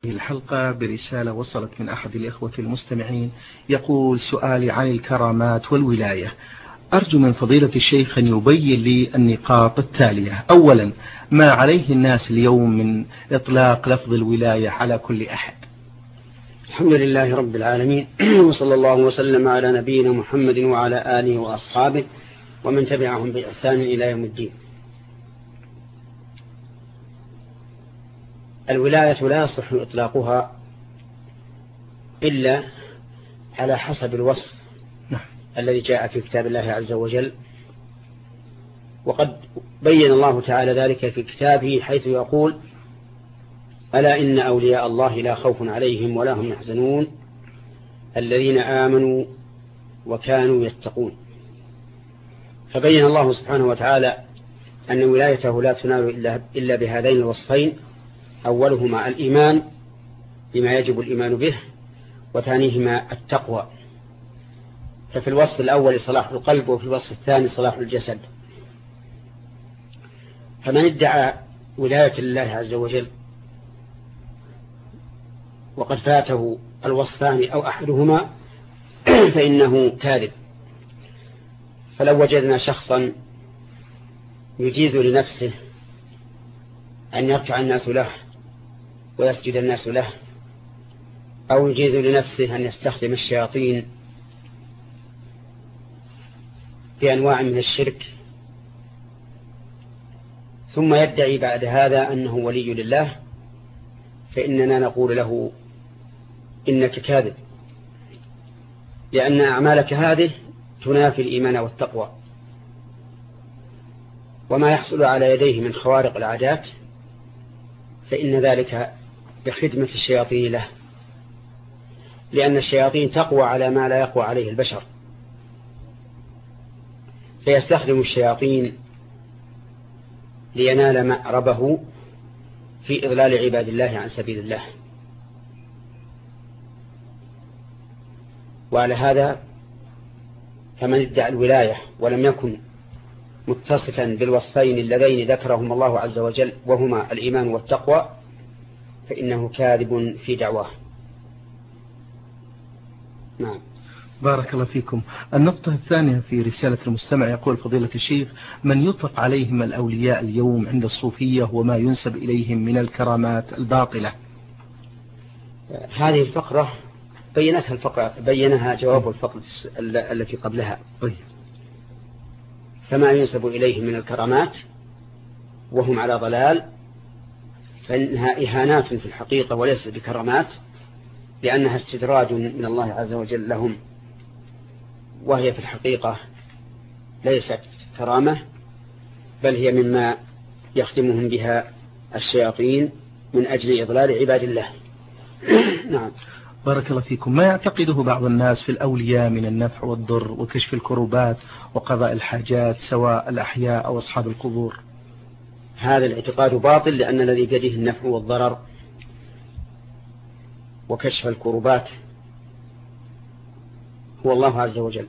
الحلقة برسالة وصلت من أحد الإخوة المستمعين، يقول: سؤالي عن الكرامات والولاية، أرجو من فضيلة الشيخ أن يبين لي النقاط التالية. أولا، ما عليه الناس اليوم من إطلاق لفظ الولاية على كل أحد؟ الحمد لله رب العالمين، وصلى الله وسلم على نبينا محمد وعلى آله وأصحابه ومن تبعهم بإحسان إلى يوم الدين. الولاية لا يصح إطلاقها إلا على حسب الوصف الذي جاء في كتاب الله عز وجل، وقد بين الله تعالى ذلك في كتابه حيث يقول: ألا إن أولياء الله لا خوف عليهم ولا هم يحزنون الذين آمنوا وكانوا يتقون. فبين الله سبحانه وتعالى أن ولايته لا تنال إلا بهذين الوصفين: أولهما الإيمان بما يجب الإيمان به، وثانيهما التقوى. ففي الوصف الأول صلاح القلب، وفي الوصف الثاني صلاح الجسد. فمن ادعى ولاية الله عز وجل وقد فاته الوصفان أو أحدهما فإنه كاذب. فلو وجدنا شخصا يجيز لنفسه أن يركع الناس له ويسجد الناس له، أو يجيز لنفسه أن يستخدم الشياطين في أنواع من الشرك، ثم يدعي بعد هذا أنه ولي لله، فإننا نقول له: إنك كاذب، لأن أعمالك هذه تنافي الإيمان والتقوى. وما يحصل على يديه من خوارق العادات فإن ذلك بخدمة الشياطين له، لأن الشياطين تقوى على ما لا يقوى عليه البشر، فيستخدم الشياطين لينال مأربه في إضلال عباد الله عن سبيل الله. وعلى هذا فمن ادعى الولاية ولم يكن متصفا بالوصفين اللذين ذكرهم الله عز وجل وهما الإيمان والتقوى فإنه كاذب في دعواه. نعم. بارك الله فيكم. النقطة الثانية في رسالة المستمع، يقول: فضيلة الشيخ، من يطلق عليهم الأولياء اليوم عند الصوفية وما ينسب إليهم من الكرامات الباطلة؟ هذه الفقرة بينها جواب الفقرة التي قبلها. فما ينسب إليهم من الكرامات وهم على ضلال فإنها إهانات في الحقيقة وليست بكرامات، لأنها استدراج من الله عز وجل لهم، وهي في الحقيقة ليست كرامة، بل هي مما يخدمهم بها الشياطين من أجل إضلال عباد الله. نعم. بارك الله فيكم. ما يعتقده بعض الناس في الأولياء من النفع والضر وكشف الكروبات وقضاء الحاجات، سواء الأحياء أو أصحاب القبور؟ هذا الاعتقاد باطل، لأن الذي بيده النفع والضرر وكشف الكروبات هو الله عز وجل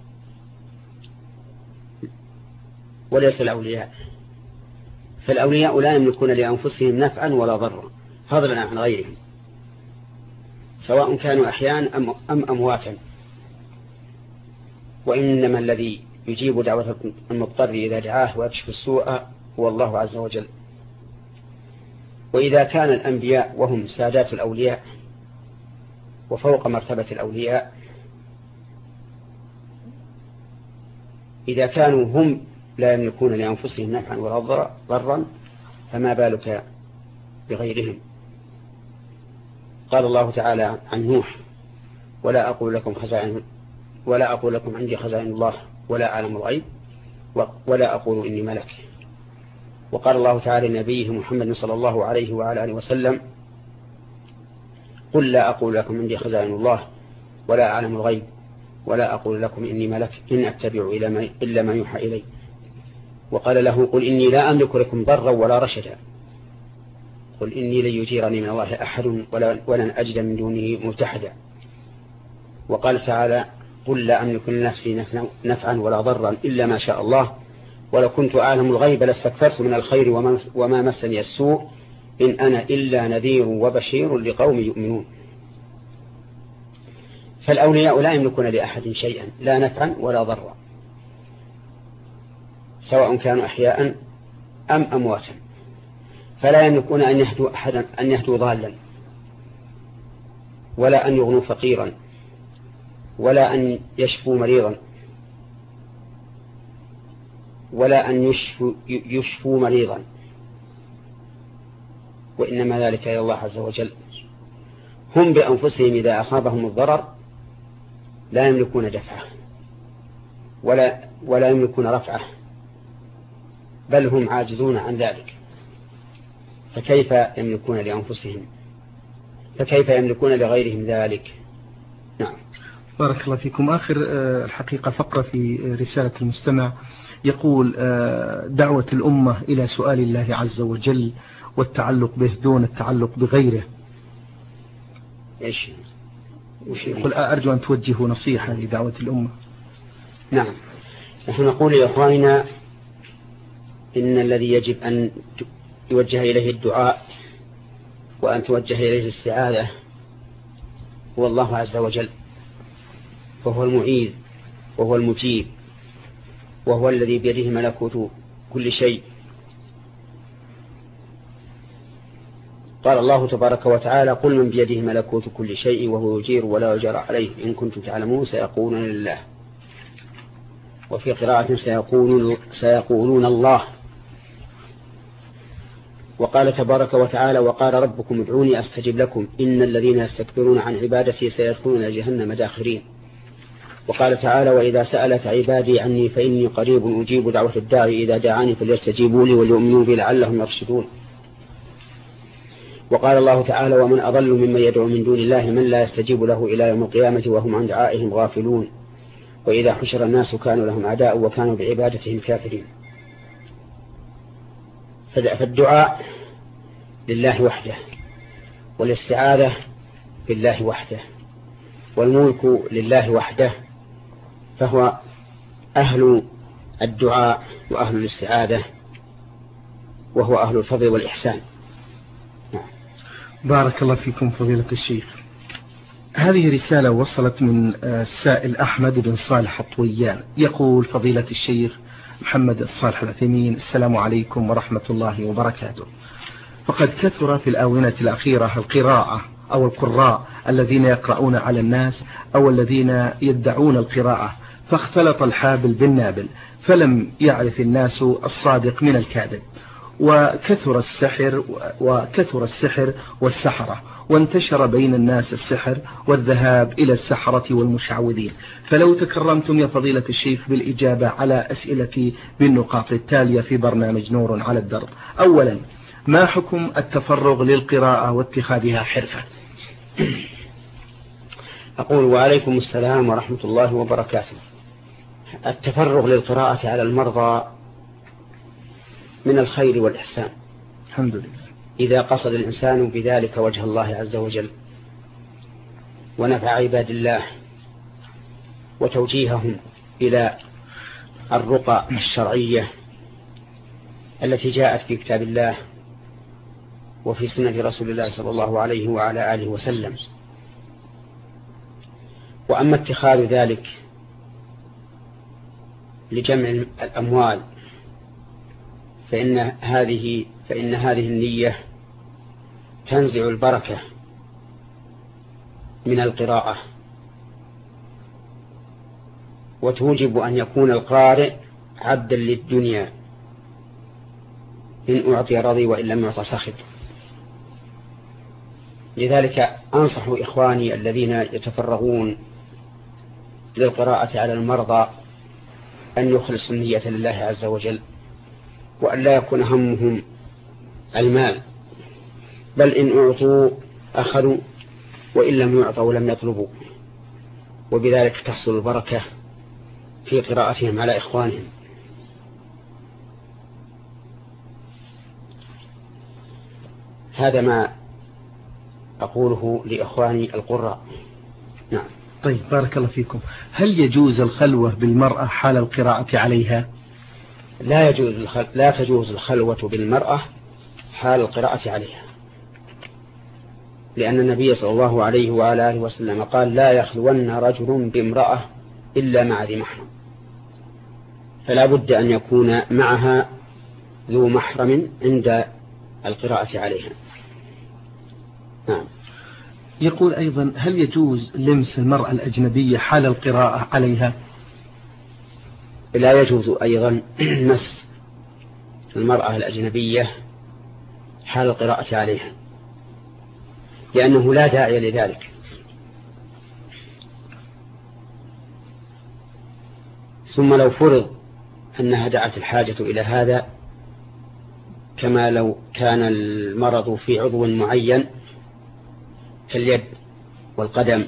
وليس الأولياء. فالأولياء لا يملكون لأنفسهم نفعا ولا ضرا فضلا عن غيرهم، سواء كانوا أحياء أم أمواتا. وإنما الذي يجيب دعوة المضطر إذا دعاه ويكشف السوء هو الله عز وجل. وإذا كان الأنبياء وهم سادات الأولياء وفوق مرتبة الأولياء، إذا كانوا هم لا يملكون لأنفسهم نفعا ولا ضرا فما بالك بغيرهم؟ قال الله تعالى عن نوح: ولا أقول لكم عندي خزائن الله ولا أعلم الغيب ولا أقول إني ملك. وقال الله تعالى لنبيه محمد صلى الله عليه وعلى آله وسلم: قل لا أقول لكم عندي خزائن الله ولا أعلم الغيب ولا أقول لكم إني ملك إن أتبع إلا ما يوحى إلي. وقال له: قل إني لا أملك لكم ضرا ولا رشدا، قل إني لن يجيرني من الله أحد ولن أجد من دونه ملتحدا. وقال تعالى: قل لا أملك لنفسي نفعا ولا ضرا إلا ما شاء الله ولو كنت أعلم الغيب لاستكثرت من الخير وما مسني السوء إن أنا إلا نذير وبشير لقوم يؤمنون. فالأولياء لا يملكون لأحد شيئا لا نفعا ولا ضرا، سواء كانوا أحياء أم أمواتا، فلا يملكون أن يهدوا أحدا، أن يهدوا ضالا، ولا أن يغنوا فقيرا، ولا أن يشفوا مريضا، ولا أن يشفوا مريضا، وإنما ذلك إلى الله عز وجل. هم بأنفسهم إذا أصابهم الضرر لا يملكون دفعه ولا يملكون رفعه، بل هم عاجزون عن ذلك، فكيف يملكون لأنفسهم؟ فكيف يملكون لغيرهم ذلك؟ نعم. بارك الله فيكم. آخر الحقيقة فقرة في رسالة المستمع يقول: دعوة الأمة إلى سؤال الله عز وجل والتعلق به دون التعلق بغيره. إيش يقول: أرجو أن توجهوا نصيحة لدعوة الأمة. نعم، نحن نقول لإخواننا إن الذي يجب أن يوجه إليه الدعاء وأن توجه إليه الاستعاذة هو الله عز وجل، وهو المعيذ وهو المجيب، وهو الذي بيده ملكوت كل شيء. قال الله تبارك وتعالى: قل من بيده ملكوت كل شيء وهو يجير ولا يجار عليه إن كنتم تعلمون سيقولون لله. وفي قراءة سيقولون الله. وقال تبارك وتعالى: وقال ربكم ادعوني أستجب لكم إن الذين يستكبرون عن عبادتي سيدخلون جهنم داخرين. وقال تعالى: وإذا سألك عبادي عني فإني قريب أجيب دعوة الداعي إذا دعاني فليستجيبوا لي وليؤمنوا بي لعلهم يرشدون. وقال الله تعالى: ومن أضل ممن يدعو من دون الله من لا يستجيب له إلى يوم القيامة وهم عن دعائهم غافلون. وإذا حشر الناس كانوا لهم أعداء وكانوا بعبادتهم كافرين. فالدعاء لله وحده، والاستعاذة بالله وحده، والملك لله وحده، فهو أهل الدعاء وأهل الاستعاذة، وهو أهل الفضل والإحسان. بارك الله فيكم فضيلة الشيخ. هذه رسالة وصلت من السائل أحمد بن صالح الطويان، يقول: فضيلة الشيخ محمد الصالح العثيمين، السلام عليكم ورحمة الله وبركاته. فقد كثر في الآونة الأخيرة القراءة أو القراء الذين يقرؤون على الناس أو الذين يدعون القراءة، فاختلط الحابل بالنابل، فلم يعرف الناس الصادق من الكاذب، وكثر السحر والسحرة، وانتشر بين الناس السحر والذهاب إلى السحرة والمشعوذين. فلو تكرمتم يا فضيلة الشيخ بالإجابة على أسئلتي بالنقاط التالية في برنامج نور على الدرب. أولا: ما حكم التفرغ للقراءة واتخاذها حرفة؟ أقول: وعليكم السلام ورحمة الله وبركاته. التفرغ للقراءة على المرضى من الخير والإحسان، الحمد لله، إذا قصد الإنسان بذلك وجه الله عز وجل ونفع عباد الله وتوجيههم إلى الرقى الشرعية التي جاءت في كتاب الله وفي سنة رسول الله صلى الله عليه وعلى آله وسلم. وأما اتخاذ ذلك لجمع الأموال فإن هذه النية تنزع البركة من القراءة، وتوجب أن يكون القارئ عبدا للدنيا، إن أعطي رضي وإن لم يعط سخط. لذلك أنصح إخواني الذين يتفرغون للقراءة على المرضى أن يخلصوا النية لله عز وجل، وأن لا يكون همهم المال، بل إن أعطوا أخذوا وإن لم يعطوا لم يطلبوا، وبذلك تحصل البركة في قراءتهم على إخوانهم. هذا ما أقوله لإخواني القراء. نعم. طيب، بارك الله فيكم. هل يجوز الخلوة بالمرأة حال القراءة عليها؟ لا تجوز الخلوة بالمرأة حال القراءة عليها. لأن النبي صلى الله عليه وعلى آله وسلم قال لا يخلون رجل بامرأة إلا مع ذي محرم، فلا بد أن يكون معها ذو محرم عند القراءة عليها. نعم. يقول أيضا هل يجوز لمس المرأة الأجنبية حال القراءة عليها؟ لا يجوز أيضا مس المرأة الأجنبية حال القراءة عليها، لأنه لا داعي لذلك. ثم لو فرض أنها دعت الحاجة إلى هذا، كما لو كان المرض في عضو معين كاليد والقدم،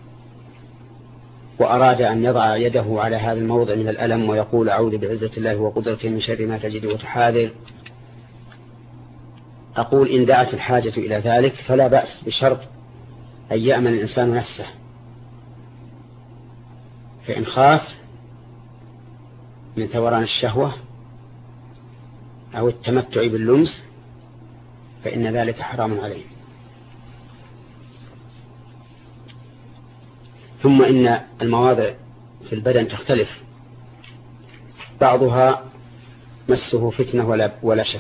وأراد أن يضع يده على هذا الموضع من الألم ويقول أعوذ بعزة الله وقدرته من شر ما تجد وتحاذر، أقول إن دعت الحاجة إلى ذلك فلا بأس، بشرط أن يأمن الإنسان نفسه، فإن خاف من ثوران الشهوة أو التمتع باللمس فإن ذلك حرام عليه. ثم إن المواضع في البدن تختلف، بعضها مسه فتنة ولا شك،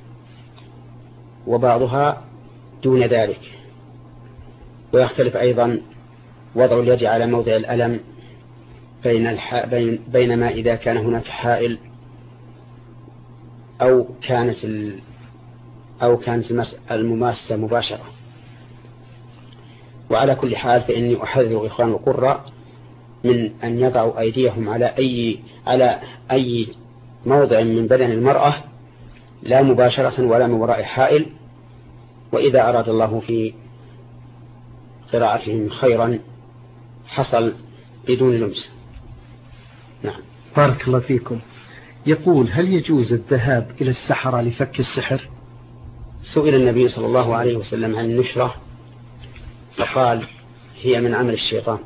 وبعضها دون ذلك. ويختلف أيضا وضع اليد على موضع الألم بينما إذا كان هناك حائل أو كانت المماسة مباشرة. وعلى كل حال فإني أحذر إخوان القراء من أن يضعوا أيديهم على أي موضع من بدن المرأة، لا مباشرة ولا من وراء حائل، وإذا أراد الله في قراءتهم خيرا حصل بدون لمس. نعم. بارك الله فيكم. يقول هل يجوز الذهاب إلى السحرة لفك السحر؟ سئل النبي صلى الله عليه وسلم عن النشرة فقال هي من عمل الشيطان.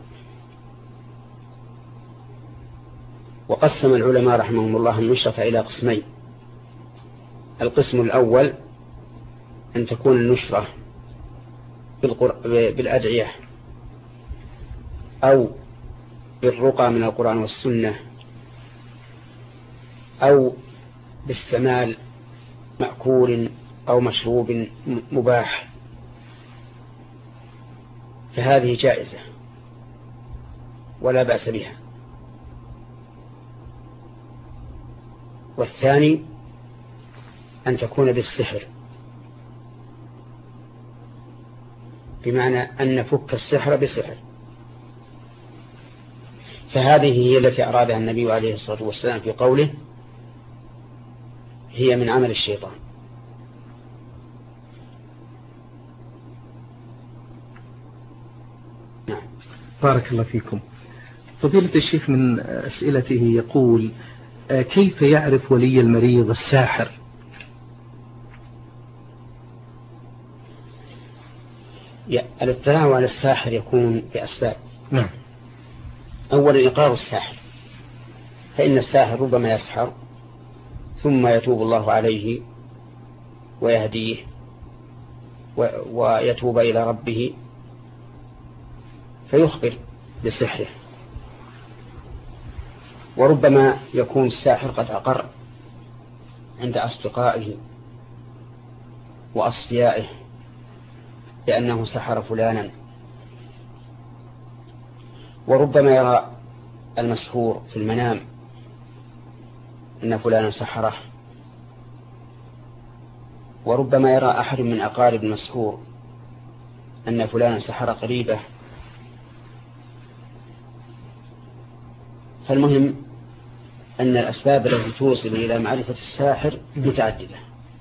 وقسم العلماء رحمهم الله النشرة إلى قسمين: القسم الأول أن تكون النشرة بالأدعية أو بالرقى من القرآن والسنة أو باستعمال مأكول أو مشروب مباح، فهذه جائزة ولا بأس بها. والثاني أن تكون بالسحر، بمعنى أن نفك السحر بسحر، فهذه هي التي أرادها النبي عليه الصلاة والسلام في قوله هي من عمل الشيطان. نعم. بارك الله فيكم. فضيلة الشيخ من أسئلته يقول كيف يعرف ولي المريض الساحر؟ الاطلاع على الساحر يكون بأسباب. نعم. أولا إقرار الساحر، فإن الساحر ربما يسحر ثم يتوب الله عليه ويهديه ويتوب إلى ربه فيخبر بسحره. وربما يكون الساحر قد أقر عند أصدقائه وأصفيائه لأنه سحر فلانا. وربما يرى المسحور في المنام إن فلانا سحره. وربما يرى أحد من أقارب المسحور أن فلانا سحر قريبه. فالمهم أن الأسباب التي توصل إلى معرفة الساحر متعددة،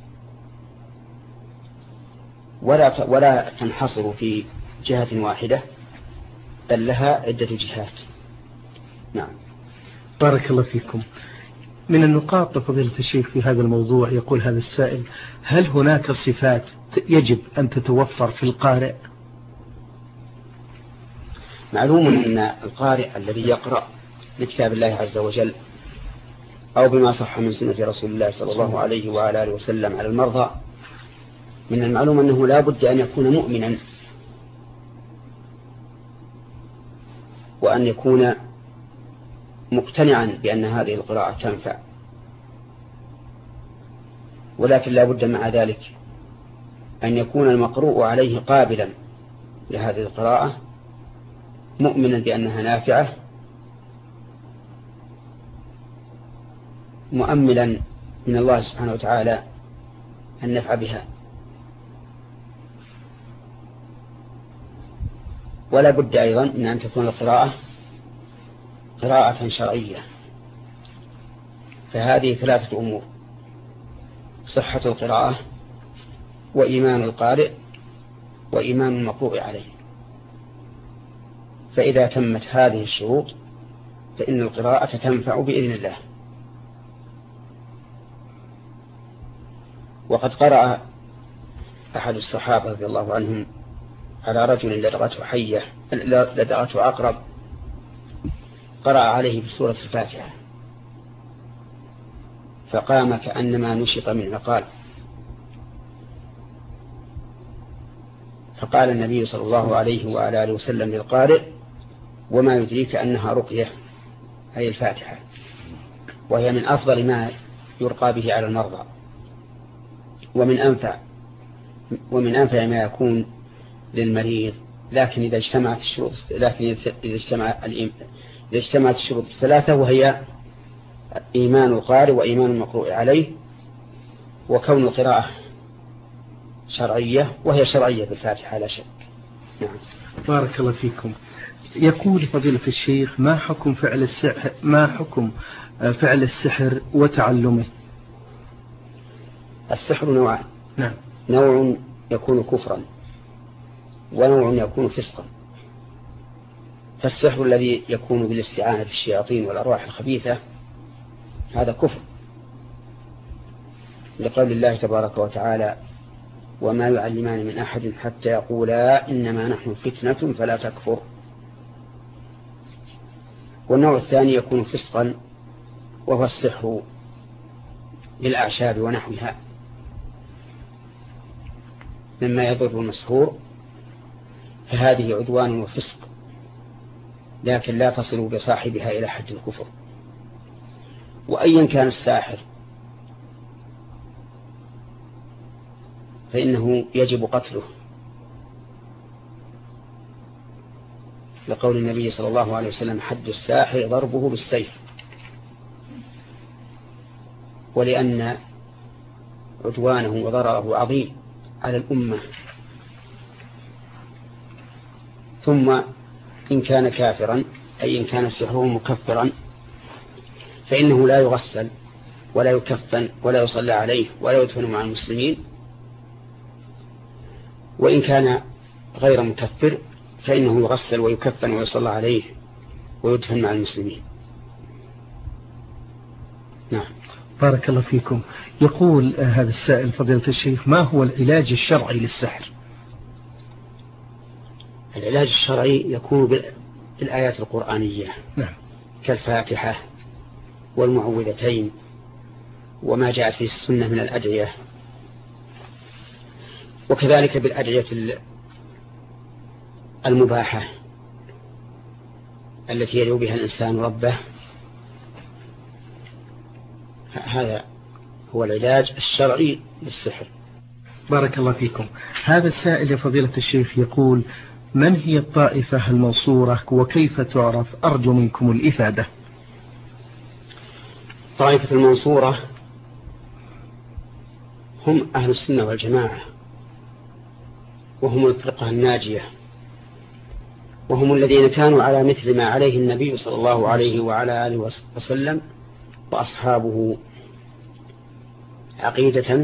ولا تنحصر في جهة واحدة، بل لها عدة جهات. نعم. بارك الله فيكم. من النقاط فضيلة الشيخ في هذا الموضوع يقول هذا السائل هل هناك صفات يجب أن تتوفر في القارئ؟ معلوم أن القارئ الذي يقرأ لكتاب الله عز وجل أو بما صح من سنة رسول الله صلى الله عليه وعلى آله وسلم على المرضى، من المعلوم أنه لا بد أن يكون مؤمنا وأن يكون مقتنعا بأن هذه القراءة تنفع، ولكن لا بد مع ذلك أن يكون المقروء عليه قابلا لهذه القراءة، مؤمنا بأنها نافعة، مؤملا من الله سبحانه وتعالى النفع بها. ولا بد أيضا من أن تكون القراءة قراءة شرعية. فهذه ثلاثة أمور: صحة القراءة، وإيمان القارئ، وإيمان المقروء عليه. فإذا تمت هذه الشروط فإن القراءة تنفع بإذن الله. وقد قرأ أحد الصحابة رضي الله عنهم على رجل لدغته عقرب، قرأ عليه بسورة الفاتحة فقام كأنما نشط من عقال. فقال النبي صلى الله عليه وعلى آله وسلم للقارئ: وما يدريك أنها رقية، أي الفاتحة، وهي من أفضل ما يرقى به على المرضى، ومن أنفع ما يكون للمريض. لكن إذا اجتمعت الشروط الثلاثة، وهي إيمان القارئ وإيمان المقروء عليه وكون القراءة شرعية، وهي شرعية بالفاتحة لا شك. نعم. بارك الله فيكم. يقول فضيلة الشيخ: ما حكم فعل السحر وتعلمه؟ السحر نوعان. نعم. نوع يكون كفرا، ونوع يكون فسقا. فالسحر الذي يكون بالاستعانة بالشياطين والأرواح الخبيثة هذا كفر، لقول الله تبارك وتعالى: وما يعلمان من أحد حتى يقولا إنما نحن فتنة فلا تكفر. والنوع الثاني يكون فسقا، وهو السحر بالأعشاب ونحوها مما يضر المسحور، فهذه عدوان وفسق، لكن لا تصل بصاحبها إلى حد الكفر. وأيا كان الساحر فإنه يجب قتله، لقول النبي صلى الله عليه وسلم: حد الساحر ضربه بالسيف. ولأن عدوانه وضرره عظيم على الأمة. ثم إن كان كافرا، أي إن كان سحره مكفرا، فإنه لا يغسل ولا يكفن ولا يصلى عليه ولا يدفن مع المسلمين. وإن كان غير مكفر فإنه يغسل ويكفن ويصلى عليه ويدفن مع المسلمين. نعم. بارك الله فيكم. يقول هذا السائل فضيلة الشيخ: ما هو العلاج الشرعي للسحر؟ العلاج الشرعي يكون بالآيات القرآنية. نعم. كالفاتحة والمعوذتين وما جاءت في السنة من الأدعية، وكذلك بالأدعية المباحة التي يدعو بها الإنسان ربه. هذا هو العلاج الشرعي للسحر. بارك الله فيكم. هذا السائل يا فضيلة الشيخ يقول: من هي الطائفة المنصورة وكيف تعرف؟ أرجو منكم الإفادة. طائفة المنصورة هم أهل السنة والجماعة، وهم الفرقة الناجية، وهم الذين كانوا على مثل ما عليه النبي صلى الله عليه وعلى آله وسلم وأصحابه عقيدة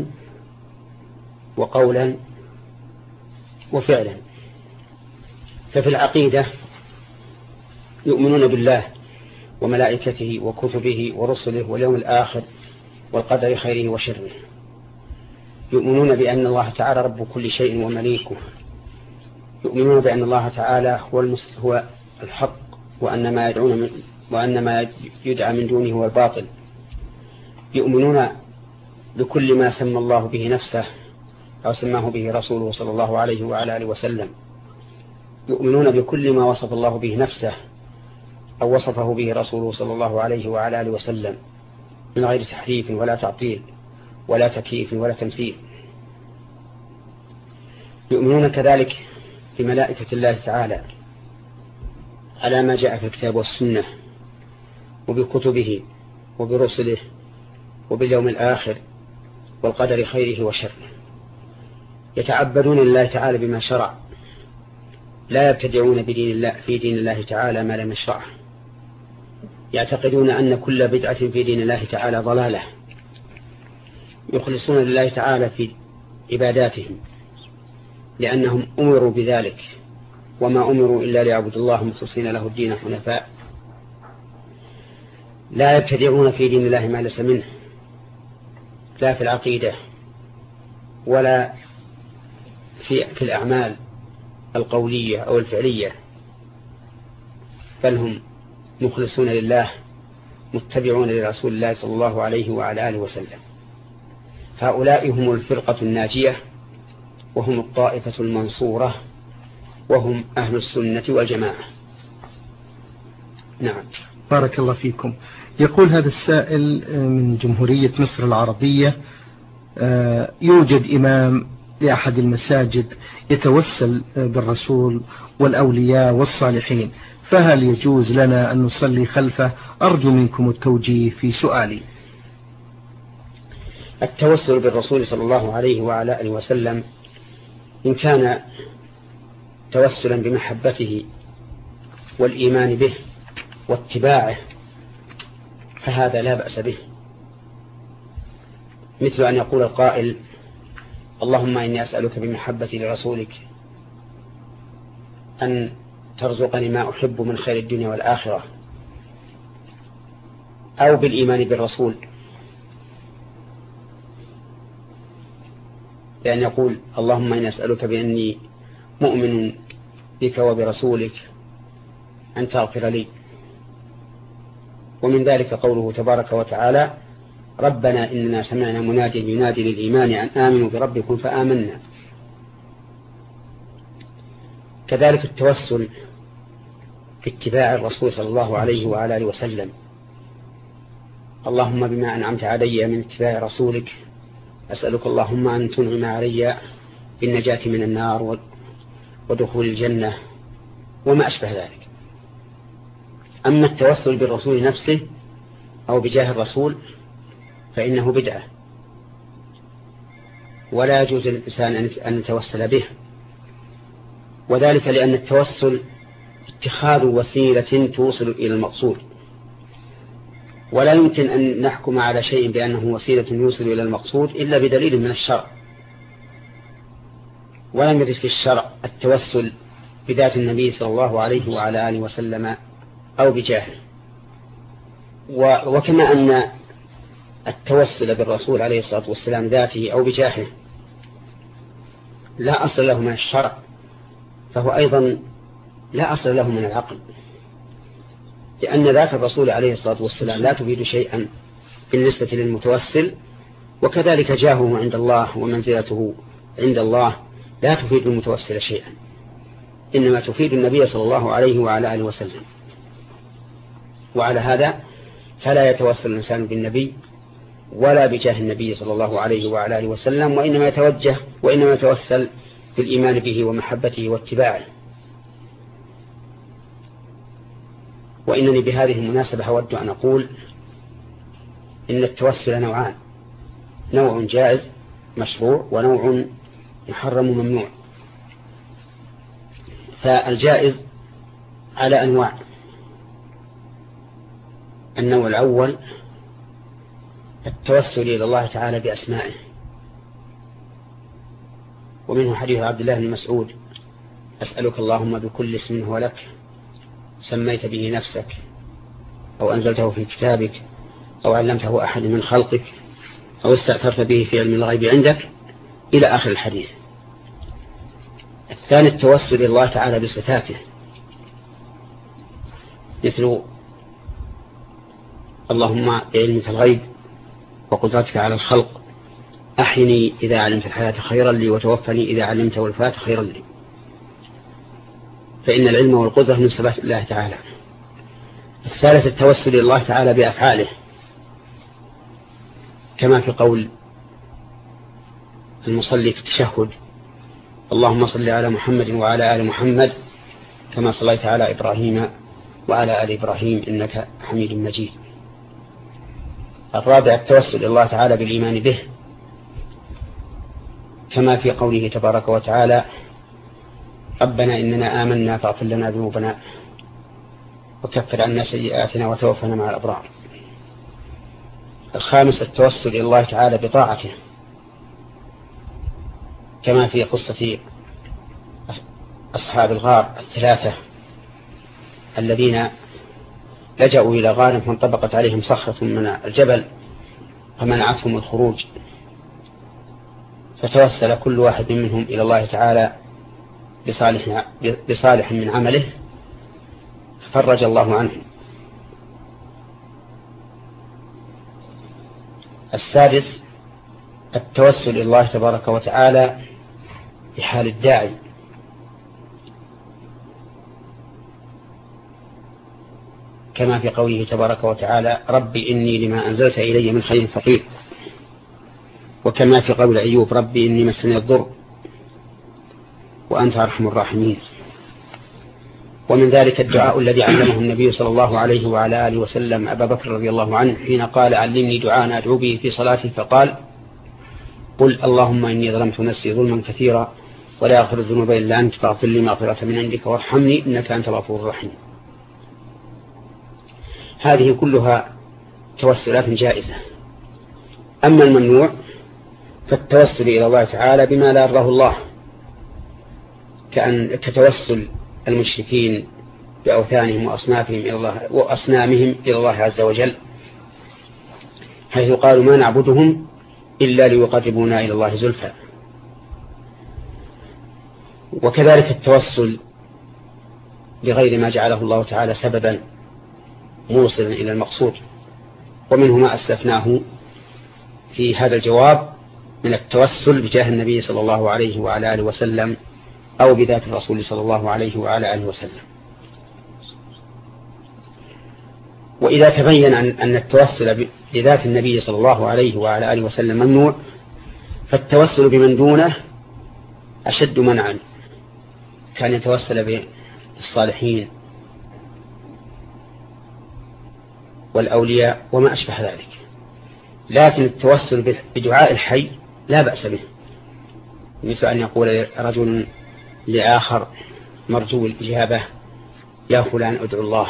وقولا وفعلا. ففي العقيدة يؤمنون بالله وملائكته وكتبه ورسله واليوم الآخر والقدر خيره وشره. يؤمنون بأن الله تعالى رب كل شيء ومليكه. يؤمنون بأن الله تعالى هو الحق، وأن ما يدعى من دونه هو الباطل. يؤمنون بكل ما سمى الله به نفسه أو سماه به رسوله صلى الله عليه وعلى آله وسلم. يؤمنون بكل ما وصف الله به نفسه أو وصفه به رسوله صلى الله عليه وعلى آله وسلم من غير تحريف ولا تعطيل ولا تكييف ولا تمثيل. يؤمنون كذلك بملائكة الله تعالى على ما جاء في الكتاب والسنة وبكتبه وبرسله وباليوم الآخر والقدر خيره وشره. يتعبدون لله تعالى بما شرع، لا يبتدعون في دين الله تعالى ما لم يشرعه. يعتقدون أن كل بدعة في دين الله تعالى ضلالة. يخلصون لله تعالى في عباداتهم لأنهم أمروا بذلك، وما أمروا إلا ليعبدوا الله مخلصين له الدين حنفاء. لا يبتدعون في دين الله ما ليس منه، لا في العقيدة ولا في الأعمال القولية أو الفعلية، بل هم مخلصون لله متبعون لرسول الله صلى الله عليه وعلى آله وسلم. هؤلاء هم الفرقة الناجية، وهم الطائفة المنصورة، وهم أهل السنة والجماعة. نعم. بارك الله فيكم. يقول هذا السائل من جمهورية مصر العربية: يوجد إمام لأحد المساجد يتوسل بالرسول والأولياء والصالحين، فهل يجوز لنا أن نصلي خلفه؟ أرجو منكم التوجيه في سؤالي. التوسل بالرسول صلى الله عليه وعلى آله وسلم إن كان توسلا بمحبته والإيمان به واتباعه فهذا لا بأس به، مثل أن يقول القائل: اللهم إني أسألك بمحبتي لرسولك أن ترزقني ما أحب من خير الدنيا والآخرة، أو بالإيمان بالرسول، لأن يقول: اللهم إني أسألك بأني مؤمن بك وبرسولك أن تغفر لي. ومن ذلك قوله تبارك وتعالى: ربنا إننا سمعنا مناديا ينادي للإيمان أن آمنوا بربكم فآمنا. كذلك التوسل باتباع الرسول صلى الله عليه وعلى آله وسلم: اللهم بما أنعمت علي من اتباع رسولك أسألك اللهم أن تنعم علي بالنجاة من النار ودخول الجنة وما أشبه ذلك. أما التوسل بالرسول نفسه أو بجاه الرسول فإنه بدعة، ولا يجوز للإنسان أن يتوسل به، وذلك لأن التوسل اتخاذ وسيلة توصل إلى المقصود، ولا يمكن أن نحكم على شيء بأنه وسيلة يوصل إلى المقصود إلا بدليل من الشرع. ولم يرد في الشرع التوسل بذات النبي صلى الله عليه وعلى آله وسلم أو بجاهه. وكما أن التوسل بالرسول عليه الصلاة والسلام ذاته أو بجاهه لا أصل له من الشرع، فهو أيضا لا أصل له من العقل، لأن ذات الرسول عليه الصلاة والسلام لا تفيد شيئا بالنسبة للمتوسل، وكذلك جاهه عند الله ومنزلته عند الله لا تفيد المتوسل شيئا، إنما تفيد النبي صلى الله عليه وعلى آله وسلم. وعلى هذا فلا يتوسل الإنسان بالنبي ولا بجاه النبي صلى الله عليه وعلى آله وسلم، وإنما يتوسل بالإيمان به ومحبته واتباعه. وإنني بهذه المناسبة أود أن أقول إن التوسل نوعان: نوع جائز مشروع ونوع محرم ممنوع. فالجائز على أنواع: النوع الأول التوسل إلى الله تعالى بأسمائه، ومنه حديث عبد الله بن مسعود: أسألك اللهم بكل اسم هو لك سميت به نفسك أو أنزلته في كتابك أو علمته أحد من خلقك أو استأثرت به في علم الغيب عندك، إلى آخر الحديث. الثاني التوسل إلى الله تعالى بصفاته، مثل: اللهم بعلمك الغيب وقدرتك على الخلق أحيني إذا علمت الحياة خيرا لي وتوفني إذا علمت الوفاة خيرا لي. فإن العلم والقدرة من صفات الله تعالى. الثالث التوسل إلى الله تعالى بأفعاله، كما في قول المصلي في التشهد: اللهم صل على محمد وعلى آل محمد كما صليت على إبراهيم وعلى آل إبراهيم إنك حميد مجيد. الرابع التوسل إلى الله تعالى بالإيمان به، كما في قوله تبارك وتعالى: ربنا إننا آمنا فاغفر لنا ذنوبنا وكفر عنا سيئاتنا وتوفنا مع الأبرار. الخامس التوسل إلى الله تعالى بطاعته، كما في قصة أصحاب الغار الثلاثة الذين لجأوا إلى غار فانطبقت عليهم صخرة من الجبل فمنعتهم الخروج، فتوسل كل واحد منهم إلى الله تعالى بصالح من عمله ففرج الله عنه. السادس التوسل إلى الله تبارك وتعالى بحال الداعي، كما في قوله تبارك وتعالى: ربي إني لما أنزلت إلي من خير فقير، وكما في قول أيوب: ربي إني مسني الضر وأنت أرحم الراحمين. ومن ذلك الدعاء الذي علمه النبي صلى الله عليه وعلى آله وسلم أبا بكر رضي الله عنه حين قال: علمني دعاء أدعو به في صلاتي، فقال: قل اللهم إني ظلمت نفسي ظلما كثيرا ولا يغفر الذنوب إلا أنت فاغفر لي مغفرة من عندك وارحمني إنك أنت الغفور الرحيم. هذه كلها توسلات جائزة. أما الممنوع فالتوسل إلى الله تعالى بما لا يرضاه الله، كتوسل المشركين بأوثانهم وأصنامهم إلى الله عز وجل، حيث قالوا: ما نعبدهم إلا ليقربونا إلى الله زلفى. وكذلك التوسل بغير ما جعله الله تعالى سببا موصلا إلى المقصود، ومنه ما أسلفناه في هذا الجواب من التوسل بجاه النبي صلى الله عليه وعلى آله وسلم أو بذات الرسول صلى الله عليه وعلى آله وسلم. وإذا تبين أن التوسل بذات النبي صلى الله عليه وعلى آله وسلم ممنوع، فالتوسل بمن دونه أشد منعا، كان يتوسل بالصالحين والأولياء وما أشبه ذلك. لكن التوسل بدعاء الحي لا بأس به، مثل أن يقول رجل لآخر مرجو الإجابة: يا فلان أدعو الله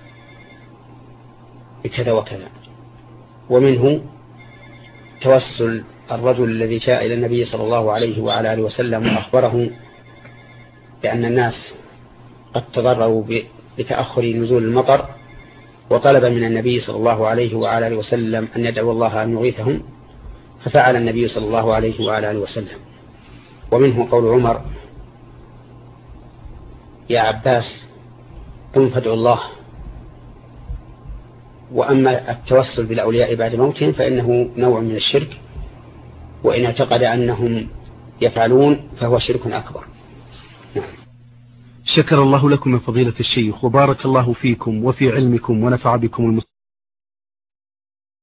بكذا وكذا. ومنه توسل الرجل الذي جاء إلى النبي صلى الله عليه وعلى آله وسلم وأخبره بأن الناس قد تضرروا بتأخر نزول المطر، وطلب من النبي صلى الله عليه وعلى آله وسلم أن يدعو الله أن يغيثهم، ففعل النبي صلى الله عليه وعلى آله وسلم. ومنه قول عمر: يا عباس قم فادعو الله. وأما التوسل بالأولياء بعد موتهم فإنه نوع من الشرك، وإن اعتقد أنهم يفعلون فهو شرك أكبر. نعم. شكر الله لكم من فضيلة الشيخ، وبارك الله فيكم وفي علمكم ونفع بكم